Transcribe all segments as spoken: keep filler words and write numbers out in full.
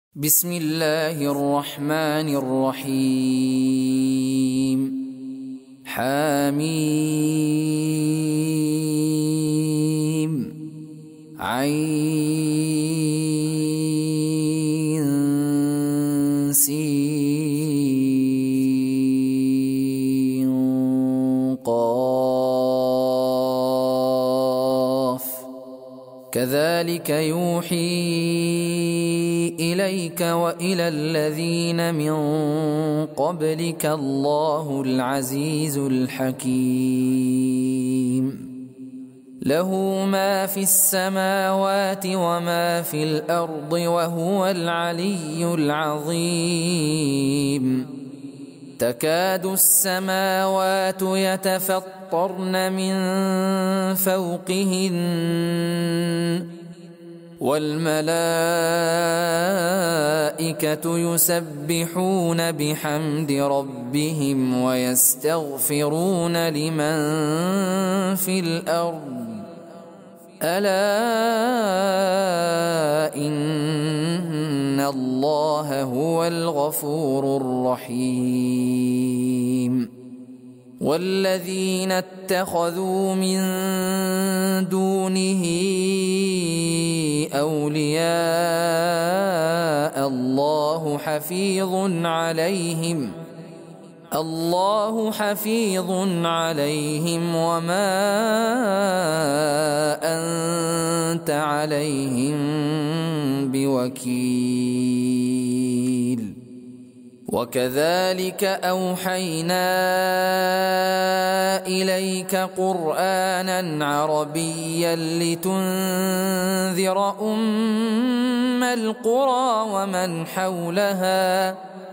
بسم الله الرحمن الرحيم. حميم عين سين قاف كذلك يوحي إليك وإلى الذين من قبلك الله العزيز الحكيم. له ما في السماوات وما في الأرض وهو العلي العظيم. تكاد السماوات يتفطرن من فوقهن والملائكة يسبحون بحمد ربهم ويستغفرون لمن في الأرض ألا إن الله هو الغفور الرحيم. والذين اتخذوا من دونه أولياء الله حفيظ عليهم الله حفيظ عليهم وما أنت عليهم بوكيل. وكذلك أوحينا إليك قرآنا عربيا لتنذر أم القرى ومن حولها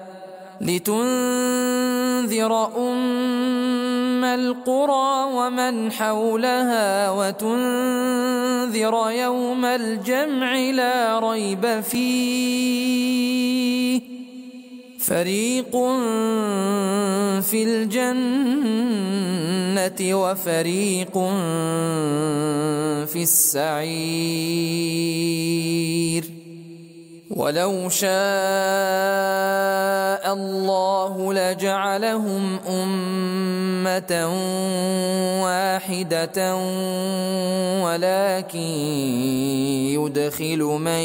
لتنذر أم القرى ومن حولها وتنذر يوم الجمع لا ريب فيه فريق في الجنة وفريق في السعير. ولو شاء الله لجعلهم أمة واحدة ولكن يدخل من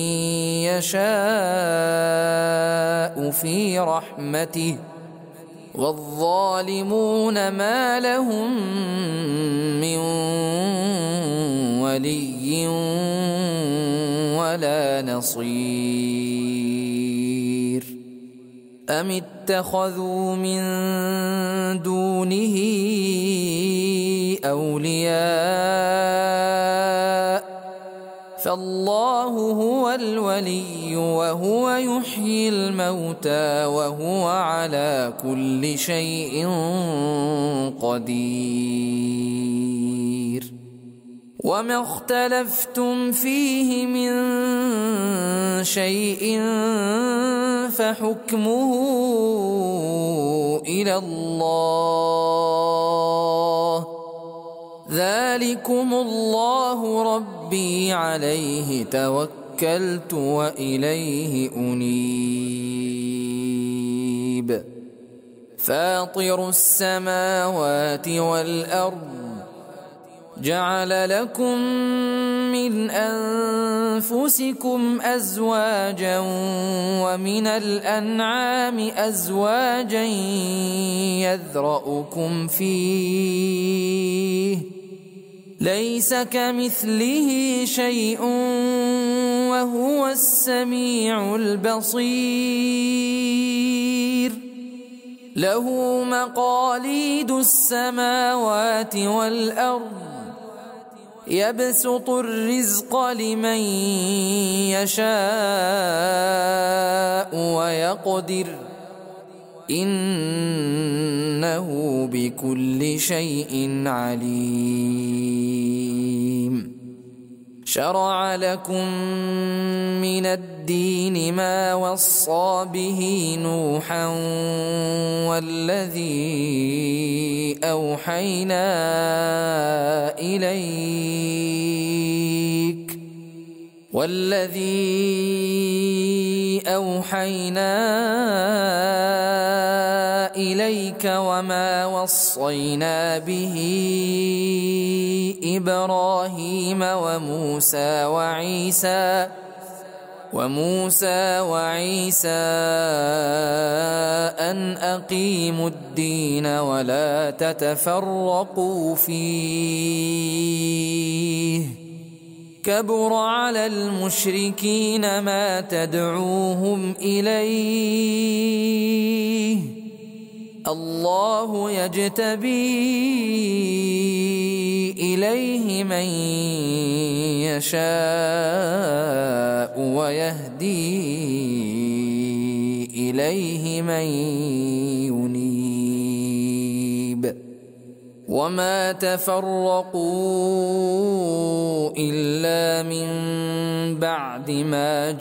يشاء في رحمته والظالمون ما لهم من ولي ولا نصير. أم اتخذوا من دونه أولياء فالله هو الولي وهو يحيي الموتى وهو على كل شيء قدير. وما اختلفتم فيه من شيء فحكمه إلى الله ذلكم الله ربي عليه توكلت وإليه أنيب. فاطر السماوات والأرض جعل لكم من أنفسكم أزواجا ومن الأنعام أزواجا يذرأكم فيه ليس كمثله شيء وهو السميع البصير. له مقاليد السماوات والأرض يبسط الرزق لمن يشاء ويقدر إنه بكل شيء عليم. شرع لكم من الدين ما وصى به نوحا والذي أوحينا إليك والذي أوحينا إليك وما وصينا به إبراهيم وموسى وعيسى وموسى وعيسى أن أقيموا الدين ولا تتفرقوا فيه كبر على المشركين ما تدعوهم إليه الله يجتبي إليه من يشاء ويهدي إليه من ينيب وما تفرقوا إلا من بعد ما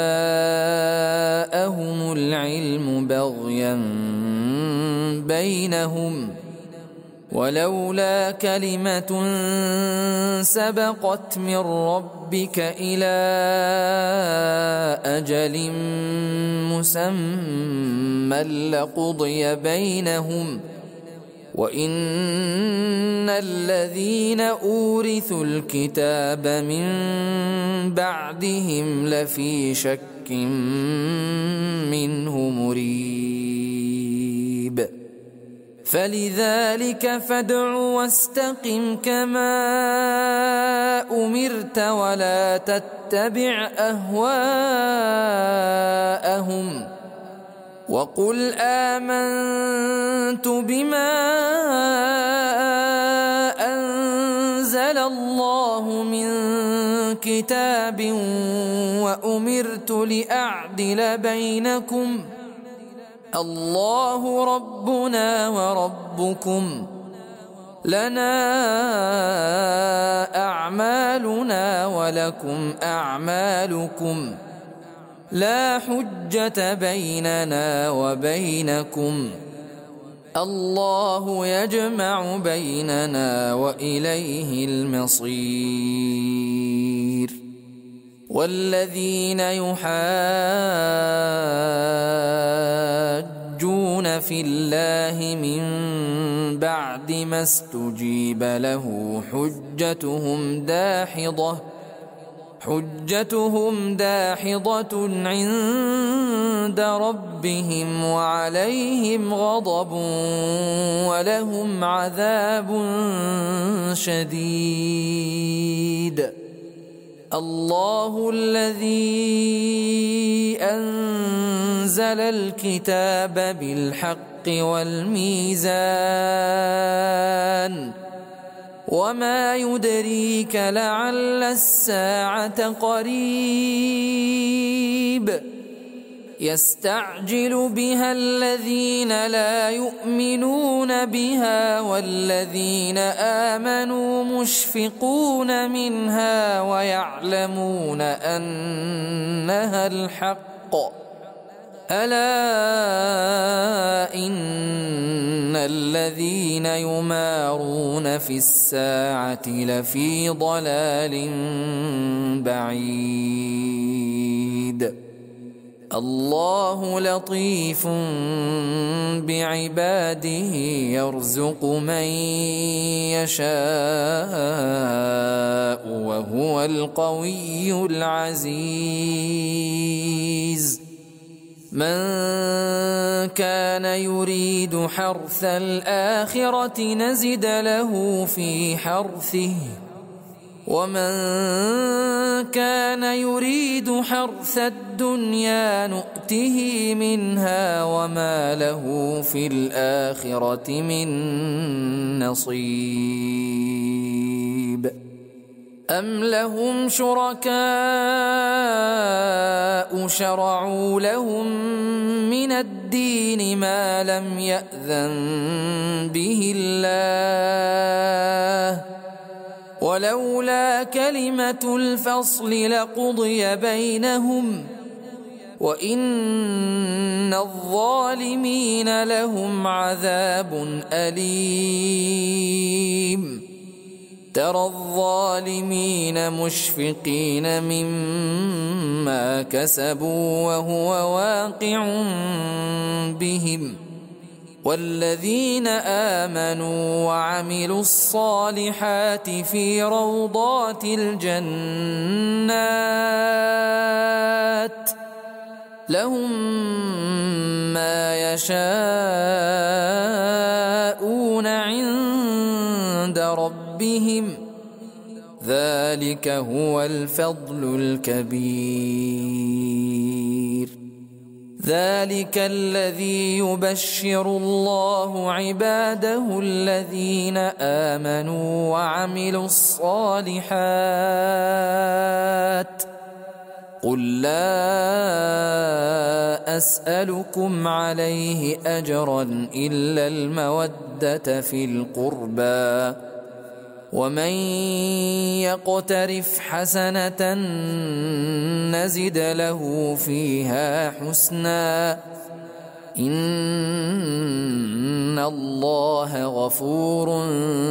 جاءهم العلم بغيا بينهم ولولا كلمة سبقت من ربك إلى أجل مسمى لقضي بينهم وإن الذين أورثوا الكتاب من بعدهم لفي شك منه مريب فلذلك فادع واستقم كما أمرت ولا تتبع أهواءهم وقل آمنت بما أنزل الله من كتاب وأمرت لأعدل بينكم الله ربنا وربكم لنا أعمالنا ولكم أعمالكم لا حجة بيننا وبينكم الله يجمع بيننا وإليه المصير والذين يحاجون في الله من بعد ما استجيب له حجتهم داحضة حجتهم داحضة عند ربهم وعليهم غضب ولهم عذاب شديد الله الذي أنزل الكتاب بالحق والميزان وما يدريك لعل الساعة قريب يستعجل بها الذين لا يؤمنون بها والذين آمنوا مشفقون منها ويعلمون أنها الحق ألا إن الذين يمارون في الساعة لفي ضلال بعيد الله لطيف بعباده يرزق من يشاء وهو القوي العزيز من كان يريد حرث الآخرة نزد له في حرثه ومن كان يريد حرث الدنيا نؤته منها وما له في الآخرة من نصيب أم لهم شركاء شرعوا لهم من الدين ما لم يأذن به الله ولولا كلمة الفصل لقضي بينهم وإن الظالمين لهم عذاب أليم ترى الظالمين مشفقين مما كسبوا وهو واقع بهم والذين آمنوا وعملوا الصالحات في روضات الجنات لهم ما يشاءون عند ربهم ذلك هو الفضل الكبير. ذلك الذي يبشر الله عباده الذين آمنوا وعملوا الصالحات قل لا أسألكم عليه أجرا إلا المودة في القربى ومن يقترف حسنة نزد له فيها حسنا إن الله غفور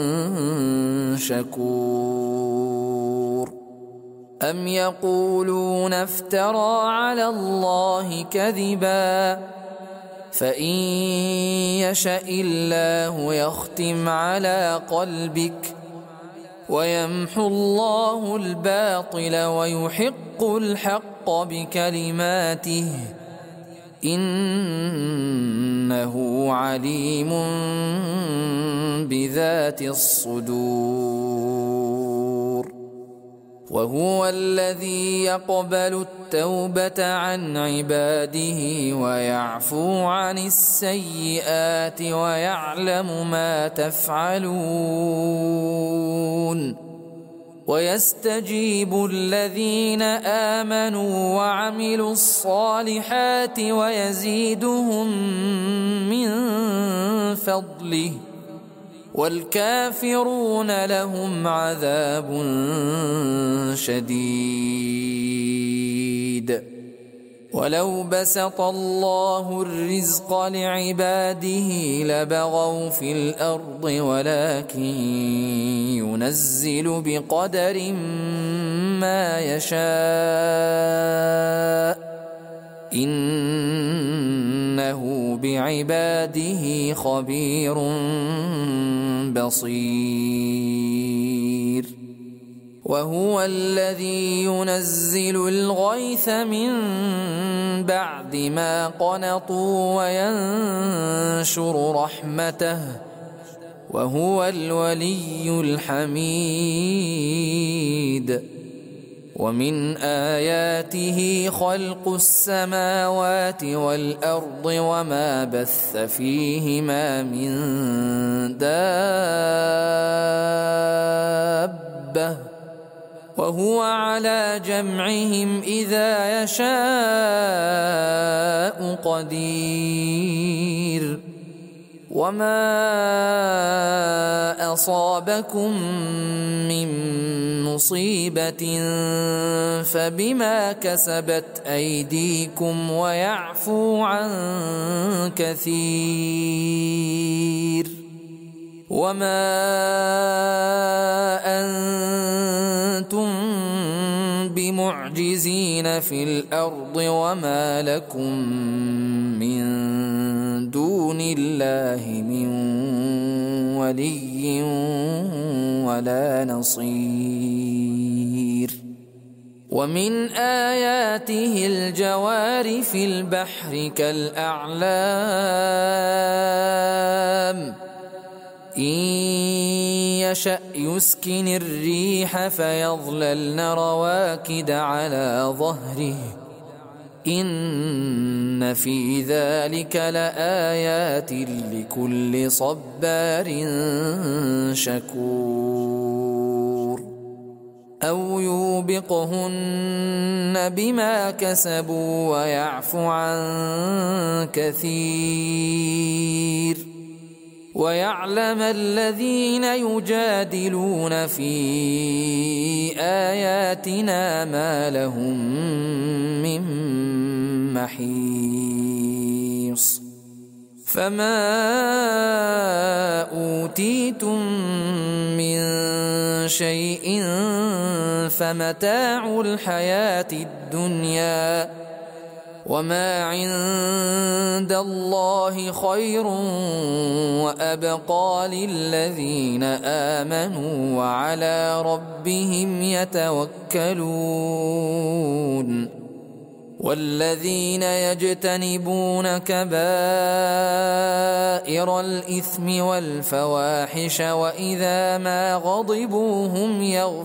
شكور. أم يقولون افترى على الله كذبا فإن يشأ الله يختم على قلبك ويمحو الله الباطل ويحق الحق بكلماته إنه عليم بذات الصدور. وهو الذي يقبل التوبة عن عباده ويعفو عن السيئات ويعلم ما تفعلون ويستجيب الذين آمنوا وعملوا الصالحات ويزيدهم من فضله والكافرون لهم عذاب شديد. ولو بسط الله الرزق لعباده لبغوا في الأرض ولكن ينزل بقدر ما يشاء إنه بعباده خبير بصير. وهو الذي ينزل الغيث من بعد ما قنطوا وينشر رحمته وهو الولي الحميد. ومن آياته خلق السماوات والأرض وما بث فيهما من دابة وهو على جمعهم إذا يشاء قدير. وما أصابكم من مصيبة فبما كسبت أيديكم ويعفو عن كثير. وما أنتم بمعجزين في الأرض وما لكم من دون الله من ولي ولا نصير. ومن آياته الجوار في البحر كالأعلام إن يشأ يسكن الريح فيظللن رواكد على ظهره إن في ذلك لآيات لكل صبار شكور. أو يوبقهن بما كسبوا ويعفو عن كثير. ويعلم الذين يجادلون في آياتنا ما لهم من محيص. فما أوتيتم من شيء فمتاع الحياة الدنيا وما عند الله خير وأبقى للذين آمنوا وعلى ربهم يتوكلون والذين يجتنبون كبائر الإثم والفواحش وإذا ما غضبوا هم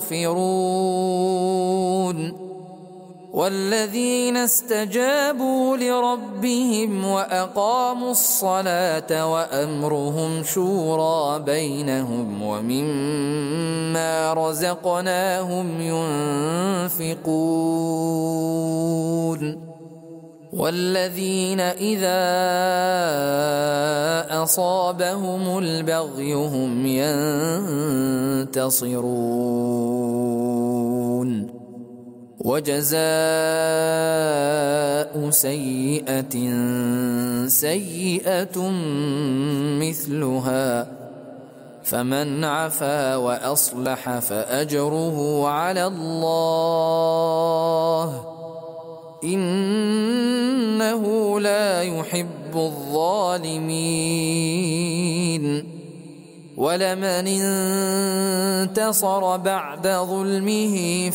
يغفرون والذين استجابوا لربهم وأقاموا الصلاة وأمرهم شورى بينهم ومما رزقناهم ينفقون والذين إذا أصابهم البغي هم ينتصرون وجزاء سيئة سيئة مثلها فمن عفا وأصلح فأجره على الله إنه لا يحب الظالمين ولمن انتصر بعد ظلمه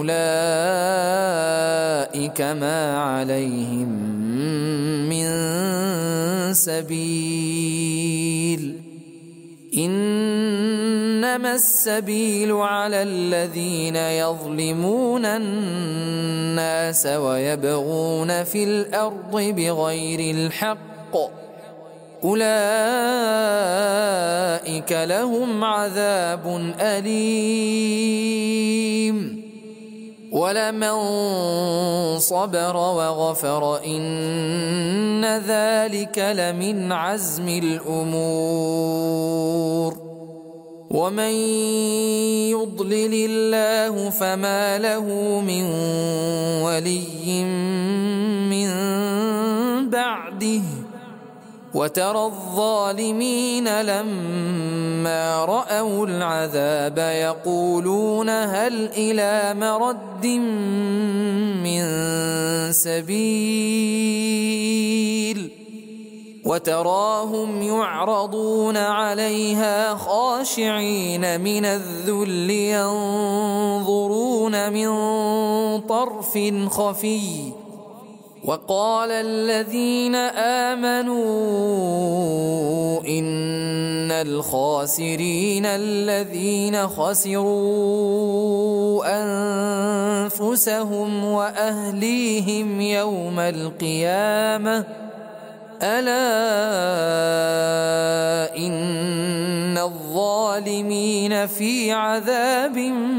فأولئك ما عليهم من سبيل إنما السبيل على الذين يظلمون الناس ويبغون في الأرض بغير الحق أولئك لهم عذاب أليم ولمن صبر وغفر إن ذلك لمن عزم الأمور ومن يضلل الله فما له من ولي من بعده وترى الظالمين لما رأوا العذاب يقولون هل إلى مرد من سبيل وتراهم يعرضون عليها خاشعين من الذل ينظرون من طرف خفي وقال الذين آمنوا إن الخاسرين الذين خسروا أنفسهم وأهليهم يوم القيامة ألا إن الظالمين في عذاب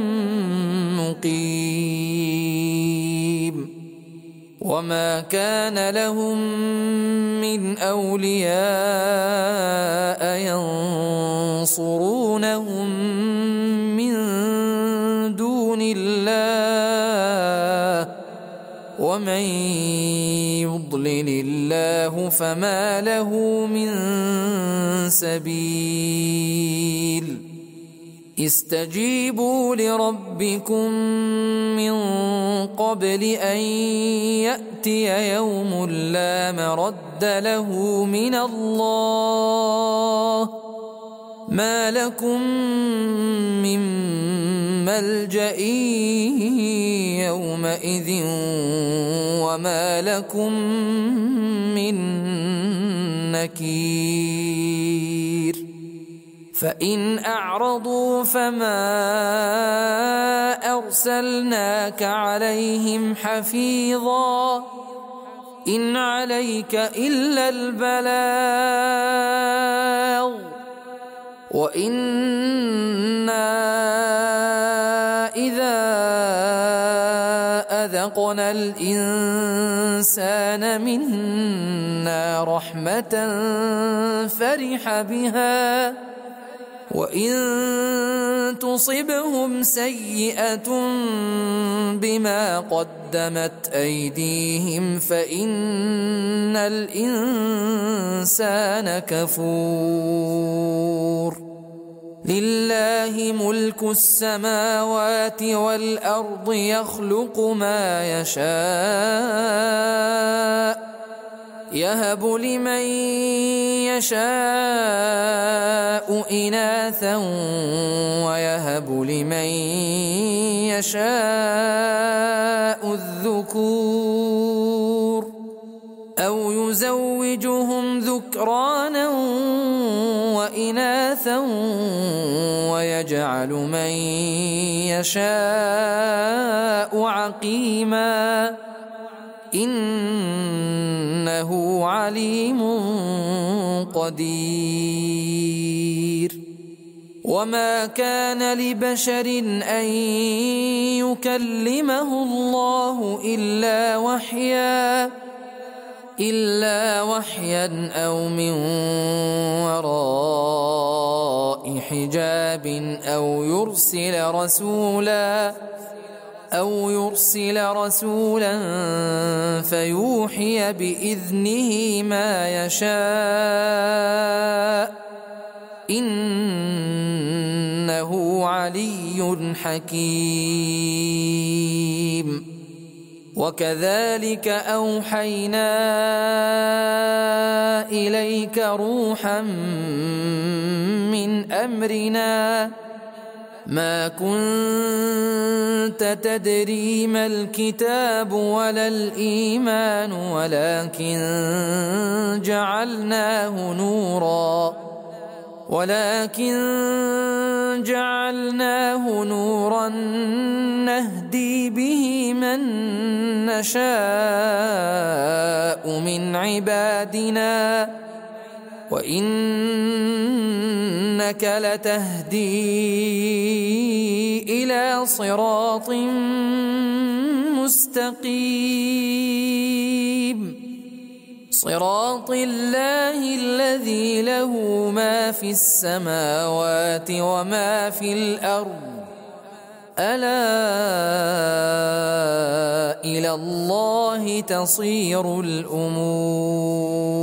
مقيم وما كان لهم من أولياء ينصرونهم من دون الله ومن يضلل الله فما له من سبيل استجيبوا لربكم من قبل أن يأتي يوم لا مرد له من الله ما لكم من ملجأ يومئذ وما لكم من نكير فإن أعرضوا فما أرسلناك عليهم حفيظا إن عليك إلا البلاغ وإنا إذا أذقنا الإنسان منا رحمة فرح بها وإن تصبهم سيئة بما قدمت أيديهم فإن الإنسان كفور لله ملك السماوات والأرض يخلق ما يشاء يهب لمن يشاء إناثا ويهب لمن يشاء الذكور أو يزوجهم ذكرانا وإناثا ويجعل من يشاء عقيما إنه عليم قدير. وما كان لبشر أن يكلمه الله إلا وحيا إلا وحيا أو من وراء حجاب أو يرسل رسولا أو يرسل رسولا فيوحي بإذنه ما يشاء إنه علي حكيم. وكذلك أوحينا إليك روحا من أمرنا ما كنت تدري ما الكتاب ولا الإيمان ولكن جعلناه نورا ولكن جعلناه نورا نهدي به من نشاء من عبادنا وإنك لتهدي إلى صراط مستقيم صراط الله الذي له ما في السماوات وما في الأرض ألا إلى الله تصير الأمور.